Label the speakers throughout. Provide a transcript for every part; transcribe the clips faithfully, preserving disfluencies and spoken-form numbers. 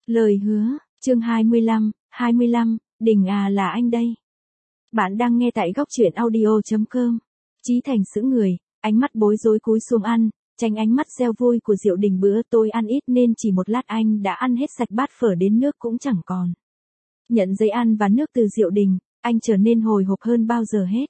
Speaker 1: Lời hứa, chương hai mươi lăm, hai mươi lăm, Đình à là anh đây. Bạn đang nghe tại góc truyện audio chấm com. Chí Thành sững người, ánh mắt bối rối cúi xuống ăn, tránh ánh mắt reo vui của Diệu Đình. Bữa tôi ăn ít nên chỉ một lát anh đã ăn hết sạch bát phở đến nước cũng chẳng còn. Nhận giấy ăn và nước từ Diệu Đình, anh trở nên hồi hộp hơn bao giờ hết.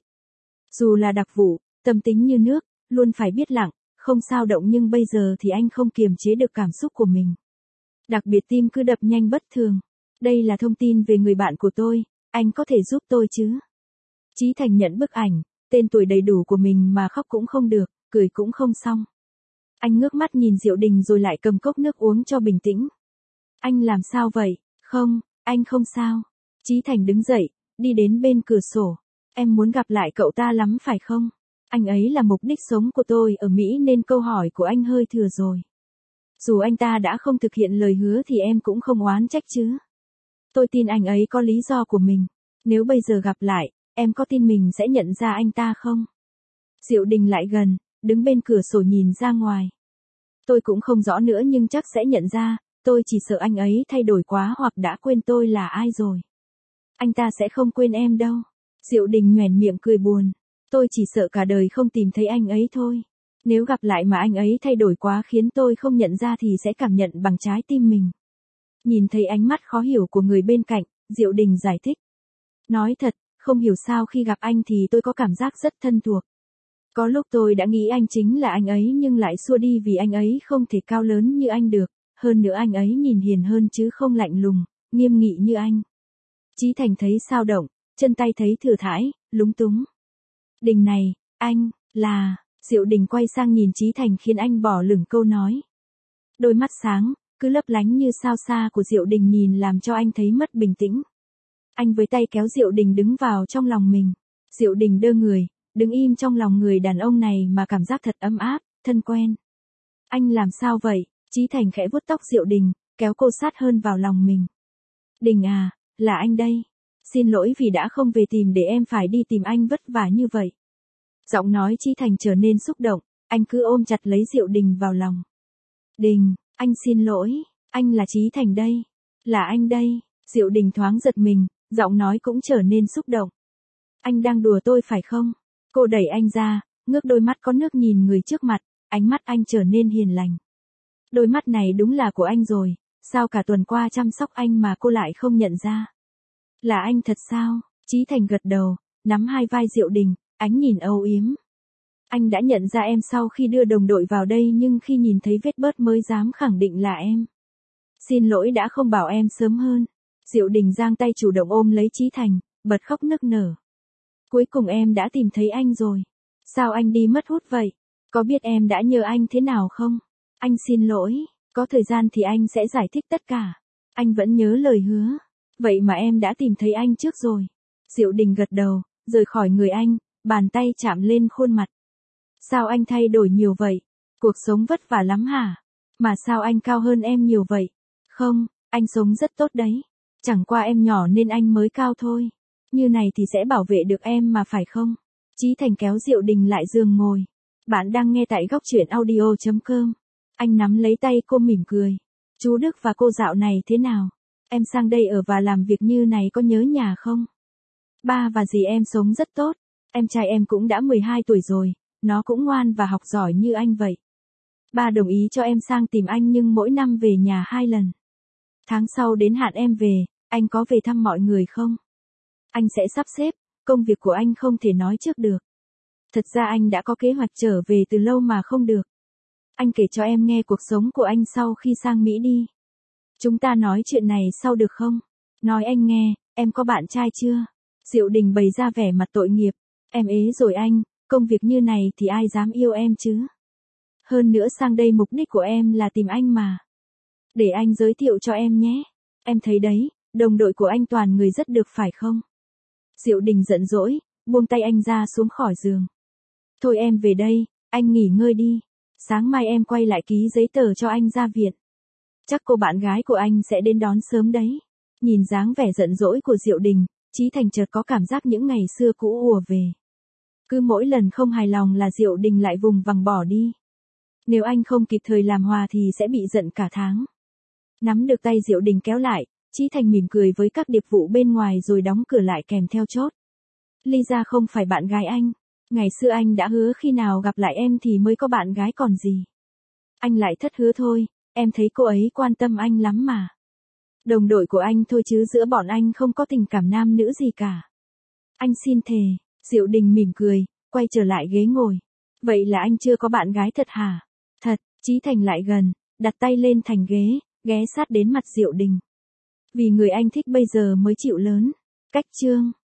Speaker 1: Dù là đặc vụ, tâm tính như nước, luôn phải biết lặng, không sao động, nhưng bây giờ thì anh không kiềm chế được cảm xúc của mình. Đặc biệt tim cứ đập nhanh bất thường. Đây là thông tin về người bạn của tôi, anh có thể giúp tôi chứ? Chí Thành nhận bức ảnh, tên tuổi đầy đủ của mình mà khóc cũng không được, cười cũng không xong. Anh ngước mắt nhìn Diệu Đình rồi lại cầm cốc nước uống cho bình tĩnh. Anh làm sao vậy? Không, anh không sao. Chí Thành đứng dậy, đi đến bên cửa sổ. Em muốn gặp lại cậu ta lắm phải không? Anh ấy là mục đích sống của tôi ở Mỹ nên câu hỏi của anh hơi thừa rồi. Dù anh ta đã không thực hiện lời hứa thì em cũng không oán trách chứ. Tôi tin anh ấy có lý do của mình. Nếu bây giờ gặp lại, em có tin mình sẽ nhận ra anh ta không? Diệu Đình lại gần, đứng bên cửa sổ nhìn ra ngoài. Tôi cũng không rõ nữa nhưng chắc sẽ nhận ra, tôi chỉ sợ anh ấy thay đổi quá hoặc đã quên tôi là ai rồi. Anh ta sẽ không quên em đâu. Diệu Đình nhoẻn miệng cười buồn. Tôi chỉ sợ cả đời không tìm thấy anh ấy thôi. Nếu gặp lại mà anh ấy thay đổi quá khiến tôi không nhận ra thì sẽ cảm nhận bằng trái tim mình. Nhìn thấy ánh mắt khó hiểu của người bên cạnh, Diệu Đình giải thích. Nói thật, không hiểu sao khi gặp anh thì tôi có cảm giác rất thân thuộc. Có lúc tôi đã nghĩ anh chính là anh ấy nhưng lại xua đi vì anh ấy không thể cao lớn như anh được. Hơn nữa anh ấy nhìn hiền hơn chứ không lạnh lùng, nghiêm nghị như anh. Chí Thành thấy sao động, chân tay thấy thừa thãi, lúng túng. Đình này, anh, là... Diệu Đình quay sang nhìn Chí Thành khiến anh bỏ lửng câu nói. Đôi mắt sáng, cứ lấp lánh như sao xa của Diệu Đình nhìn làm cho anh thấy mất bình tĩnh. Anh với tay kéo Diệu Đình đứng vào trong lòng mình. Diệu Đình đơ người, đứng im trong lòng người đàn ông này mà cảm giác thật ấm áp, thân quen. Anh làm sao vậy? Chí Thành khẽ vuốt tóc Diệu Đình, kéo cô sát hơn vào lòng mình. Đình à, là anh đây. Xin lỗi vì đã không về tìm để em phải đi tìm anh vất vả như vậy. Giọng nói Chí Thành trở nên xúc động, anh cứ ôm chặt lấy Diệu Đình vào lòng. Đình, anh xin lỗi, anh là Chí Thành đây, là anh đây. Diệu Đình thoáng giật mình, giọng nói cũng trở nên xúc động. Anh đang đùa tôi phải không? Cô đẩy anh ra, ngước đôi mắt có nước nhìn người trước mặt, ánh mắt anh trở nên hiền lành. Đôi mắt này đúng là của anh rồi, sao cả tuần qua chăm sóc anh mà cô lại không nhận ra? Là anh thật sao? Chí Thành gật đầu, nắm hai vai Diệu Đình. Ánh nhìn âu yếm. Anh đã nhận ra em sau khi đưa đồng đội vào đây nhưng khi nhìn thấy vết bớt mới dám khẳng định là em. Xin lỗi đã không bảo em sớm hơn. Diệu Đình giang tay chủ động ôm lấy Chí Thành, bật khóc nức nở. Cuối cùng em đã tìm thấy anh rồi. Sao anh đi mất hút vậy? Có biết em đã nhờ anh thế nào không? Anh xin lỗi, có thời gian thì anh sẽ giải thích tất cả. Anh vẫn nhớ lời hứa. Vậy mà em đã tìm thấy anh trước rồi. Diệu Đình gật đầu, rời khỏi người anh. Bàn tay chạm lên khuôn mặt. Sao anh thay đổi nhiều vậy? Cuộc sống vất vả lắm hả? Mà sao anh cao hơn em nhiều vậy? Không, anh sống rất tốt đấy. Chẳng qua em nhỏ nên anh mới cao thôi. Như này thì sẽ bảo vệ được em mà phải không? Chí Thành kéo Diệu Đình lại giường ngồi. Bạn đang nghe tại góc truyện audio chấm com. Anh nắm lấy tay cô mỉm cười. Chú Đức và cô dạo này thế nào? Em sang đây ở và làm việc như này có nhớ nhà không? Ba và dì em sống rất tốt. Em trai em cũng đã mười hai tuổi rồi, nó cũng ngoan và học giỏi như anh vậy. Ba đồng ý cho em sang tìm anh nhưng mỗi năm về nhà hai lần. Tháng sau đến hạn em về, anh có về thăm mọi người không? Anh sẽ sắp xếp, công việc của anh không thể nói trước được. Thật ra anh đã có kế hoạch trở về từ lâu mà không được. Anh kể cho em nghe cuộc sống của anh sau khi sang Mỹ đi. Chúng ta nói chuyện này sau được không? Nói anh nghe, em có bạn trai chưa? Diệu Đình bày ra vẻ mặt tội nghiệp. Em ế rồi anh, công việc như này thì ai dám yêu em chứ? Hơn nữa sang đây mục đích của em là tìm anh mà. Để anh giới thiệu cho em nhé. Em thấy đấy, đồng đội của anh toàn người rất được phải không? Diệu Đình giận dỗi, buông tay anh ra xuống khỏi giường. Thôi em về đây, anh nghỉ ngơi đi. Sáng mai em quay lại ký giấy tờ cho anh ra viện. Chắc cô bạn gái của anh sẽ đến đón sớm đấy. Nhìn dáng vẻ giận dỗi của Diệu Đình, Chí Thành chợt có cảm giác những ngày xưa cũ ùa về. Cứ mỗi lần không hài lòng là Diệu Đình lại vùng vằng bỏ đi. Nếu anh không kịp thời làm hòa thì sẽ bị giận cả tháng. Nắm được tay Diệu Đình kéo lại, Chí Thành mỉm cười với các điệp vụ bên ngoài rồi đóng cửa lại kèm theo chốt. Lisa không phải bạn gái anh. Ngày xưa anh đã hứa khi nào gặp lại em thì mới có bạn gái còn gì. Anh lại thất hứa thôi, em thấy cô ấy quan tâm anh lắm mà. Đồng đội của anh thôi chứ giữa bọn anh không có tình cảm nam nữ gì cả. Anh xin thề. Diệu Đình mỉm cười, quay trở lại ghế ngồi. Vậy là anh chưa có bạn gái thật hả? Thật. Chí Thành lại gần, đặt tay lên thành ghế, ghé sát đến mặt Diệu Đình. Vì người anh thích bây giờ mới chịu lớn. Cách chương.